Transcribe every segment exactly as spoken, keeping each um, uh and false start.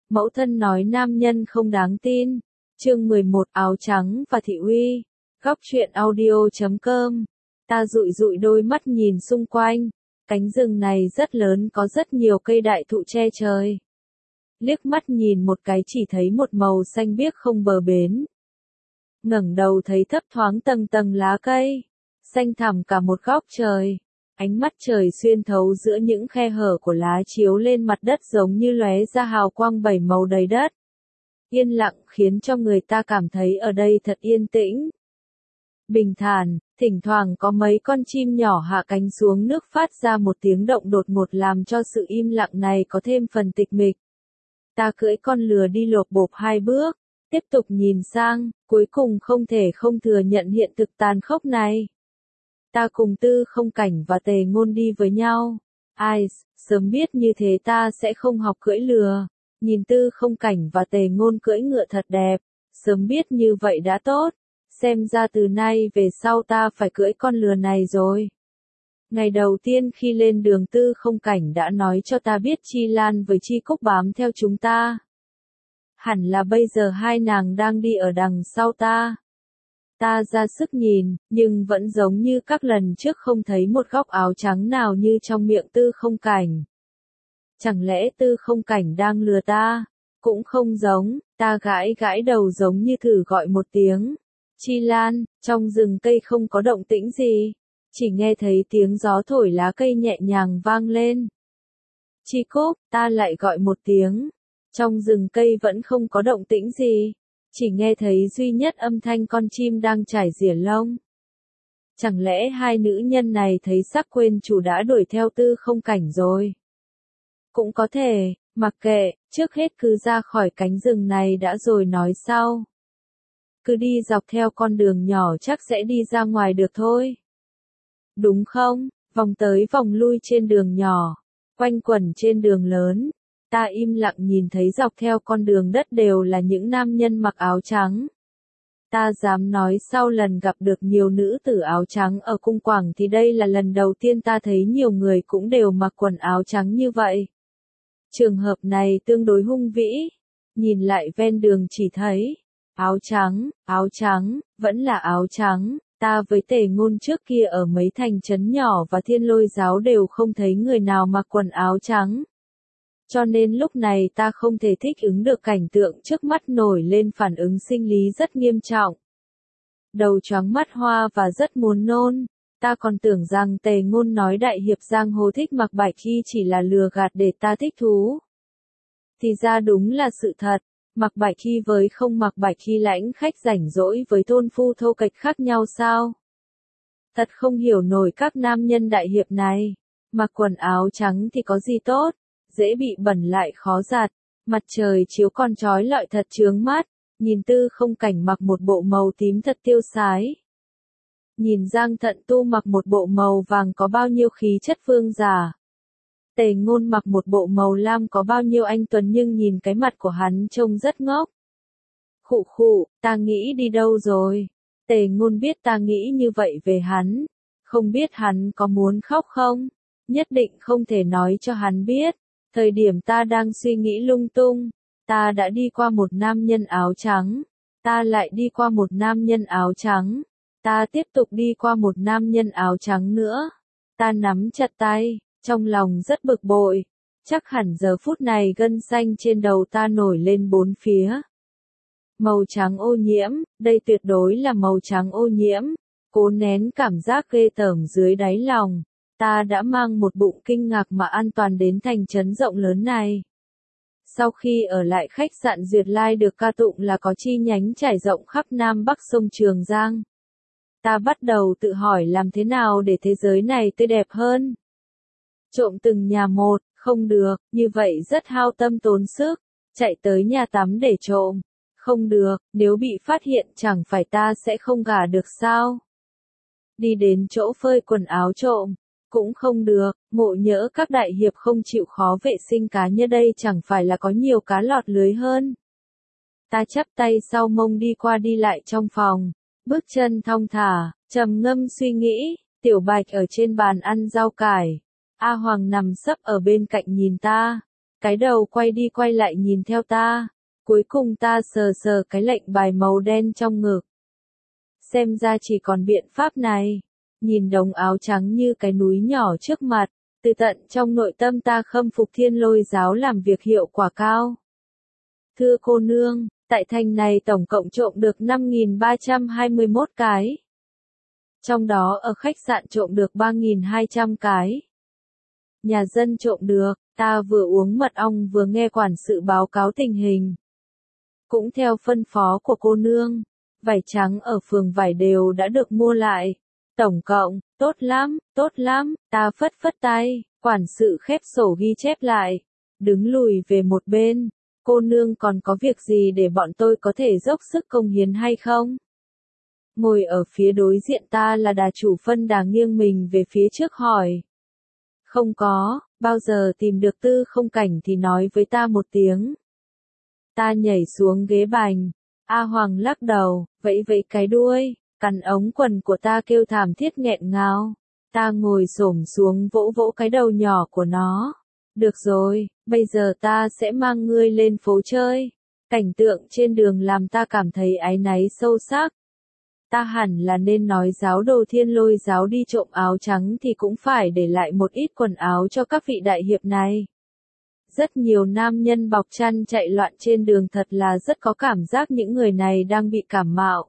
Mẫu thân nói nam nhân không đáng tin. Chương mười một Áo trắng và thị uy. Góc truyện audio chấm com. Ta dụi dụi đôi mắt nhìn xung quanh. Cánh rừng này rất lớn, có rất nhiều cây đại thụ che trời. Liếc mắt nhìn một cái chỉ thấy một màu xanh biếc không bờ bến. Ngẩng đầu thấy thấp thoáng tầng tầng lá cây, xanh thẳm cả một góc trời. Ánh mắt trời xuyên thấu giữa những khe hở của lá chiếu lên mặt đất giống như lóe ra hào quang bảy màu đầy đất. Yên lặng khiến cho người ta cảm thấy ở đây thật yên tĩnh. Bình thản, thỉnh thoảng có mấy con chim nhỏ hạ cánh xuống nước phát ra một tiếng động đột ngột làm cho sự im lặng này có thêm phần tịch mịch. Ta cưỡi con lừa đi lộp bộp hai bước, tiếp tục nhìn sang, cuối cùng không thể không thừa nhận hiện thực tàn khốc này. Ta cùng Tư Không Cảnh và Tề Ngôn đi với nhau. Ai, sớm biết như thế ta sẽ không học cưỡi lừa. Nhìn Tư Không Cảnh và Tề Ngôn cưỡi ngựa thật đẹp. Sớm biết như vậy đã tốt. Xem ra từ nay về sau ta phải cưỡi con lừa này rồi. Ngày đầu tiên khi lên đường Tư Không Cảnh đã nói cho ta biết Chi Lan với Chi Cúc bám theo chúng ta. Hẳn là bây giờ hai nàng đang đi ở đằng sau ta. Ta ra sức nhìn, nhưng vẫn giống như các lần trước không thấy một góc áo trắng nào như trong miệng Tư Không Cảnh. Chẳng lẽ Tư Không Cảnh đang lừa ta? Cũng không giống, ta gãi gãi đầu giống như thử gọi một tiếng. Chi Lan, trong rừng cây không có động tĩnh gì. Chỉ nghe thấy tiếng gió thổi lá cây nhẹ nhàng vang lên. Chi Cúc, ta lại gọi một tiếng. Trong rừng cây vẫn không có động tĩnh gì. Chỉ nghe thấy duy nhất âm thanh con chim đang trải rỉa lông. Chẳng lẽ hai nữ nhân này thấy sắc quên chủ đã đuổi theo Tư Không Cảnh rồi? Cũng có thể, mặc kệ, trước hết cứ ra khỏi cánh rừng này đã rồi nói sau. Cứ đi dọc theo con đường nhỏ chắc sẽ đi ra ngoài được thôi. Đúng không? Vòng tới vòng lui trên đường nhỏ, quanh quẩn trên đường lớn. Ta im lặng nhìn thấy dọc theo con đường đất đều là những nam nhân mặc áo trắng. Ta dám nói sau lần gặp được nhiều nữ tử áo trắng ở cung quảng thì đây là lần đầu tiên ta thấy nhiều người cũng đều mặc quần áo trắng như vậy. Trường hợp này tương đối hung vĩ. Nhìn lại ven đường chỉ thấy áo trắng, áo trắng, vẫn là áo trắng. Ta với Tề Ngôn trước kia ở mấy thành trấn nhỏ và Thiên Lôi giáo đều không thấy người nào mặc quần áo trắng. Cho nên lúc này ta không thể thích ứng được cảnh tượng trước mắt, nổi lên phản ứng sinh lý rất nghiêm trọng. Đầu choáng mắt hoa và rất muốn nôn. Ta còn tưởng rằng Tề Ngôn nói đại hiệp giang hồ thích mặc bạch y chỉ là lừa gạt để ta thích thú. Thì ra đúng là sự thật. Mặc bạch y với không mặc bạch y lãnh khách rảnh rỗi với thôn phu thô kệch khác nhau sao? Thật không hiểu nổi các nam nhân đại hiệp này. Mặc quần áo trắng thì có gì tốt? Dễ bị bẩn lại khó giặt, mặt trời chiếu còn chói lọi thật chướng mắt, nhìn Tư Không Cảnh mặc một bộ màu tím thật tiêu sái. Nhìn Giang Thận Tu mặc một bộ màu vàng có bao nhiêu khí chất vương giả. Tề Ngôn mặc một bộ màu lam có bao nhiêu anh tuấn, nhưng nhìn cái mặt của hắn trông rất ngốc. Khụ khụ, ta nghĩ đi đâu rồi? Tề Ngôn biết ta nghĩ như vậy về hắn, không biết hắn có muốn khóc không? Nhất định không thể nói cho hắn biết. Thời điểm ta đang suy nghĩ lung tung, ta đã đi qua một nam nhân áo trắng, ta lại đi qua một nam nhân áo trắng, ta tiếp tục đi qua một nam nhân áo trắng nữa. Ta nắm chặt tay, trong lòng rất bực bội, chắc hẳn giờ phút này gân xanh trên đầu ta nổi lên bốn phía. Màu trắng ô nhiễm, đây tuyệt đối là màu trắng ô nhiễm, cố nén cảm giác ghê tởm dưới đáy lòng. Ta đã mang một bụng kinh ngạc mà an toàn đến thành trấn rộng lớn này. Sau khi ở lại khách sạn Duyệt Lai được ca tụng là có chi nhánh trải rộng khắp Nam Bắc sông Trường Giang. Ta bắt đầu tự hỏi làm thế nào để thế giới này tươi đẹp hơn. Trộm từng nhà một, không được, như vậy rất hao tâm tốn sức. Chạy tới nhà tắm để trộm, không được, nếu bị phát hiện chẳng phải ta sẽ không gả được sao. Đi đến chỗ phơi quần áo trộm, cũng không được, ngộ nhỡ các đại hiệp không chịu khó vệ sinh cá nhân đây chẳng phải là có nhiều cá lọt lưới hơn. Ta chắp tay sau mông đi qua đi lại trong phòng, bước chân thong thả, trầm ngâm suy nghĩ. Tiểu Bạch ở trên bàn ăn rau cải, A Hoàng nằm sấp ở bên cạnh nhìn ta. cái đầu quay đi quay lại nhìn theo ta. Cuối cùng ta sờ sờ cái lệnh bài màu đen trong ngực. Xem ra chỉ còn biện pháp này. Nhìn đống áo trắng như cái núi nhỏ trước mặt, từ tận trong nội tâm ta khâm phục Thiên Lôi giáo làm việc hiệu quả cao. Thưa cô nương, tại thành này tổng cộng trộm được năm nghìn ba trăm hai mươi mốt cái. Trong đó ở khách sạn trộm được ba nghìn hai trăm cái. Nhà dân trộm được, ta vừa uống mật ong vừa nghe quản sự báo cáo tình hình. Cũng theo phân phó của cô nương, vải trắng ở phường vải đều đã được mua lại. Tổng cộng, tốt lắm, tốt lắm, ta phất phất tay, quản sự khép sổ ghi chép lại. Đứng lùi về một bên, cô nương còn có việc gì để bọn tôi có thể dốc sức công hiến hay không? Ngồi ở phía đối diện ta là đà chủ Phân Đà nghiêng mình về phía trước hỏi. Không có, bao giờ tìm được Tư Không Cảnh thì nói với ta một tiếng. Ta nhảy xuống ghế bành, A Hoàng lắc đầu, vẫy vẫy cái đuôi, cắn ống quần của ta kêu thảm thiết nghẹn ngào. Ta ngồi xổm xuống vỗ vỗ cái đầu nhỏ của nó. Được rồi, bây giờ ta sẽ mang ngươi lên phố chơi. Cảnh tượng trên đường làm ta cảm thấy áy náy sâu sắc. Ta hẳn là nên nói giáo đồ Thiên Lôi giáo đi trộm áo trắng thì cũng phải để lại một ít quần áo cho các vị đại hiệp này. Rất nhiều nam nhân bọc chăn chạy loạn trên đường thật là rất có cảm giác những người này đang bị cảm mạo.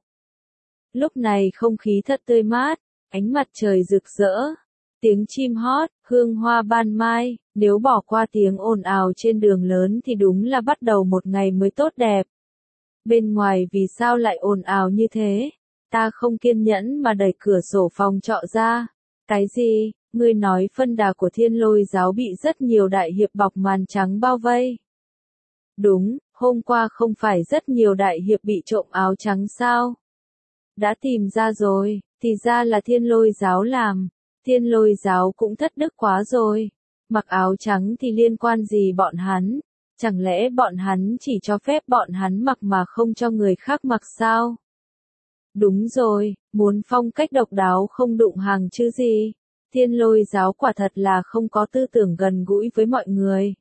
Lúc này không khí thật tươi mát, ánh mặt trời rực rỡ, tiếng chim hót, hương hoa ban mai, nếu bỏ qua tiếng ồn ào trên đường lớn thì đúng là bắt đầu một ngày mới tốt đẹp. Bên ngoài vì sao lại ồn ào như thế? Ta không kiên nhẫn mà đẩy cửa sổ phòng trọ ra. Cái gì? Ngươi nói Phân Đà của Thiên Lôi giáo bị rất nhiều đại hiệp bọc màn trắng bao vây. Đúng, hôm qua không phải rất nhiều đại hiệp bị trộm áo trắng sao? Đã tìm ra rồi, thì ra là Thiên Lôi giáo làm. Thiên Lôi giáo cũng thất đức quá rồi. Mặc áo trắng thì liên quan gì bọn hắn? Chẳng lẽ bọn hắn chỉ cho phép bọn hắn mặc mà không cho người khác mặc sao? Đúng rồi, muốn phong cách độc đáo không đụng hàng chứ gì. Thiên Lôi giáo quả thật là không có tư tưởng gần gũi với mọi người.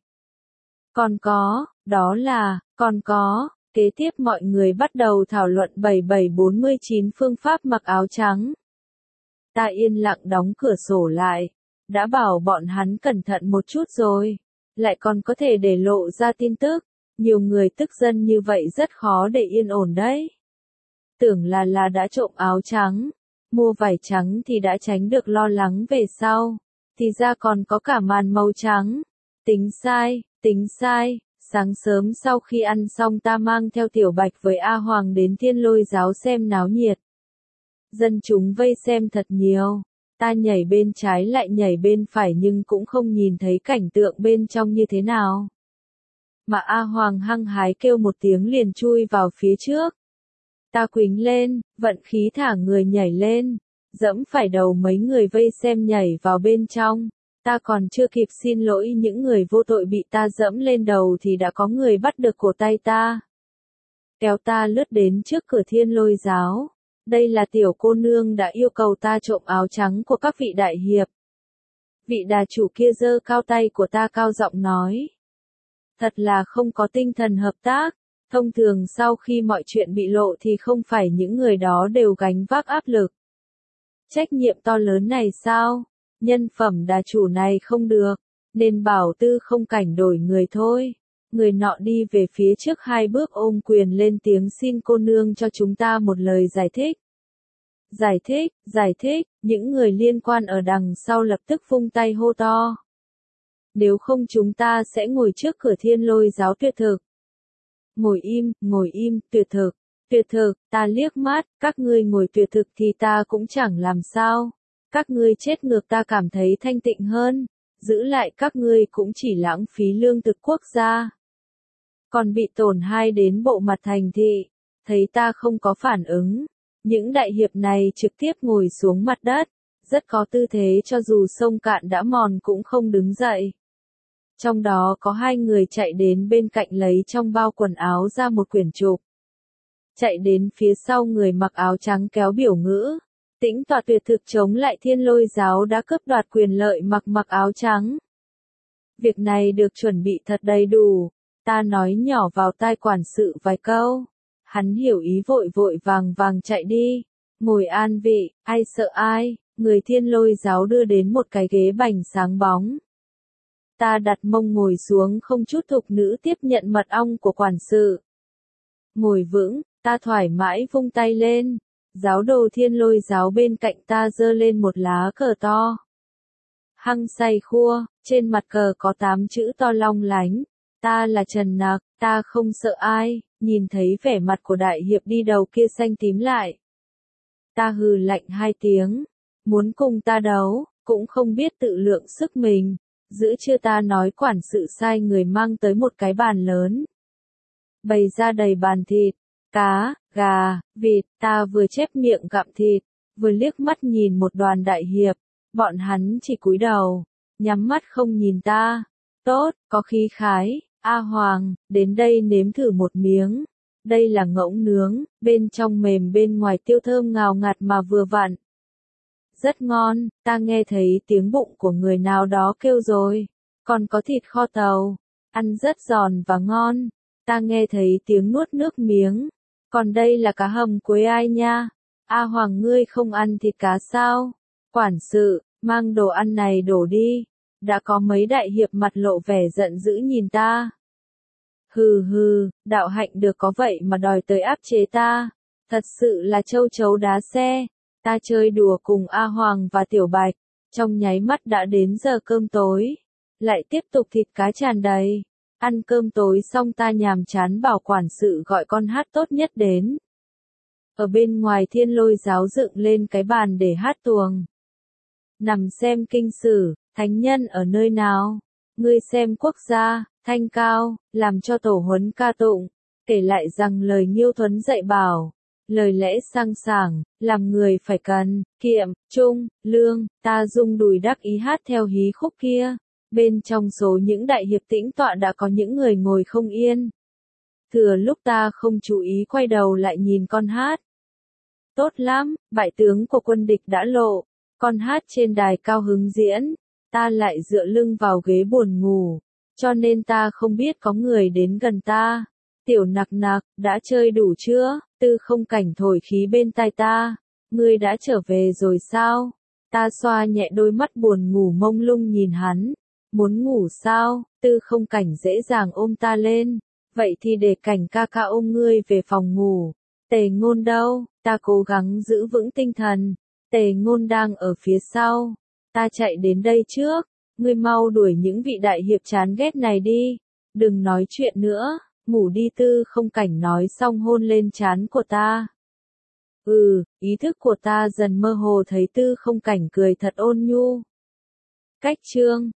Còn có, đó là, còn có, kế tiếp mọi người bắt đầu thảo luận bảy bảy bốn mươi chín phương pháp mặc áo trắng. Ta yên lặng đóng cửa sổ lại, đã bảo bọn hắn cẩn thận một chút rồi, lại còn có thể để lộ ra tin tức, nhiều người tức giận như vậy rất khó để yên ổn đấy. Tưởng là là đã trộm áo trắng, mua vải trắng thì đã tránh được lo lắng về sau, thì ra còn có cả màn màu trắng. Tính sai, tính sai, sáng sớm sau khi ăn xong ta mang theo Tiểu Bạch với A Hoàng đến Thiên Lôi giáo xem náo nhiệt. Dân chúng vây xem thật nhiều, ta nhảy bên trái lại nhảy bên phải nhưng cũng không nhìn thấy cảnh tượng bên trong như thế nào. Mà A Hoàng hăng hái kêu một tiếng liền chui vào phía trước. Ta quýnh lên, vận khí thả người nhảy lên, dẫm phải đầu mấy người vây xem nhảy vào bên trong. Ta còn chưa kịp xin lỗi những người vô tội bị ta dẫm lên đầu thì đã có người bắt được cổ tay ta. Kéo ta lướt đến trước cửa Thiên Lôi giáo. Đây là tiểu cô nương đã yêu cầu ta trộm áo trắng của các vị đại hiệp. Vị đà chủ kia giơ cao tay của ta cao giọng nói. Thật là không có tinh thần hợp tác. Thông thường sau khi mọi chuyện bị lộ thì không phải những người đó đều gánh vác áp lực. Trách nhiệm to lớn này sao? Nhân phẩm đà chủ này không được, nên bảo Tư Không Cảnh đổi người thôi. Người nọ đi về phía trước hai bước ôm quyền lên tiếng xin cô nương cho chúng ta một lời giải thích. Giải thích, giải thích, những người liên quan ở đằng sau lập tức vung tay hô to. Nếu không chúng ta sẽ ngồi trước cửa Thiên Lôi giáo tuyệt thực. Ngồi im, ngồi im, tuyệt thực, tuyệt thực, ta liếc mắt, các ngươi ngồi tuyệt thực thì ta cũng chẳng làm sao. Các ngươi chết ngược ta cảm thấy thanh tịnh hơn, giữ lại các ngươi cũng chỉ lãng phí lương thực quốc gia. Còn bị tổn hai đến bộ mặt thành thị, thấy ta không có phản ứng. Những đại hiệp này trực tiếp ngồi xuống mặt đất, rất có tư thế cho dù sông cạn đã mòn cũng không đứng dậy. Trong đó có hai người chạy đến bên cạnh lấy trong bao quần áo ra một quyển trục. Chạy đến phía sau người mặc áo trắng kéo biểu ngữ. Tĩnh tọa tuyệt thực chống lại Thiên Lôi giáo đã cướp đoạt quyền lợi mặc mặc áo trắng. Việc này được chuẩn bị thật đầy đủ. Ta nói nhỏ vào tai quản sự vài câu. Hắn hiểu ý vội vội vàng vàng chạy đi. Ngồi an vị, ai sợ ai, người Thiên Lôi giáo đưa đến một cái ghế bành sáng bóng. Ta đặt mông ngồi xuống không chút thục nữ tiếp nhận mật ong của quản sự. Ngồi vững, ta thoải mái vung tay lên. Giáo đồ Thiên Lôi giáo bên cạnh ta giơ lên một lá cờ to. Hăng say khua, trên mặt cờ có tám chữ to long lánh. Ta là Trần Nặc, ta không sợ ai, nhìn thấy vẻ mặt của đại hiệp đi đầu kia xanh tím lại. Ta hừ lạnh hai tiếng, muốn cùng ta đấu, cũng không biết tự lượng sức mình. Giữa trưa ta nói quản sự sai người mang tới một cái bàn lớn. Bày ra đầy bàn thịt, cá, gà, vịt, ta vừa chép miệng gặm thịt, vừa liếc mắt nhìn một đoàn đại hiệp, bọn hắn chỉ cúi đầu, nhắm mắt không nhìn ta. Tốt, có khí khái, A Hoàng, đến đây nếm thử một miếng. Đây là ngỗng nướng, bên trong mềm bên ngoài tiêu thơm ngào ngạt mà vừa vặn. Rất ngon, ta nghe thấy tiếng bụng của người nào đó kêu rồi. Còn có thịt kho tàu, ăn rất giòn và ngon. Ta nghe thấy tiếng nuốt nước miếng. Còn đây là cá hầm quế ai nha. A Hoàng ngươi không ăn thịt cá sao? Quản sự, mang đồ ăn này đổ đi. Đã có mấy đại hiệp mặt lộ vẻ giận dữ nhìn ta. Hừ hừ, đạo hạnh được có vậy mà đòi tới áp chế ta. Thật sự là châu chấu đá xe. Ta chơi đùa cùng A Hoàng và Tiểu Bạch. Trong nháy mắt đã đến giờ cơm tối. Lại tiếp tục thịt cá tràn đầy. Ăn cơm tối xong ta nhàm chán bảo quản sự gọi con hát tốt nhất đến. Ở bên ngoài Thiên Lôi giáo dựng lên cái bàn để hát tuồng. Nằm xem kinh sử, thánh nhân ở nơi nào? Ngươi xem quốc gia, thanh cao, làm cho tổ huấn ca tụng. Kể lại rằng lời Nghiêu Thuấn dạy bảo. Lời lẽ sang sảng, làm người phải cần, kiệm, trung, lương. Ta rung đùi đắc ý hát theo hí khúc kia. Bên trong số những đại hiệp tĩnh tọa đã có những người ngồi không yên. Thừa lúc ta không chú ý quay đầu lại nhìn con hát. Tốt lắm, bại tướng của quân địch đã lộ. Con hát trên đài cao hứng diễn. Ta lại dựa lưng vào ghế buồn ngủ. Cho nên ta không biết có người đến gần ta. Tiểu Nặc Nặc, đã chơi đủ chưa? Tư Không Cảnh thổi khí bên tai ta. Ngươi đã trở về rồi sao? Ta xoa nhẹ đôi mắt buồn ngủ mông lung nhìn hắn. Muốn ngủ sao? Tư Không Cảnh dễ dàng ôm ta lên. Vậy thì để Cảnh ca ca ôm ngươi về phòng ngủ. Tề Ngôn đâu? Ta cố gắng giữ vững tinh thần. Tề Ngôn đang ở phía sau. Ta chạy đến đây trước. Ngươi mau đuổi những vị đại hiệp chán ghét này đi. Đừng nói chuyện nữa. Ngủ đi. Tư Không Cảnh nói xong hôn lên trán của ta. Ừ, ý thức của ta dần mơ hồ thấy Tư Không Cảnh cười thật ôn nhu. Cách chương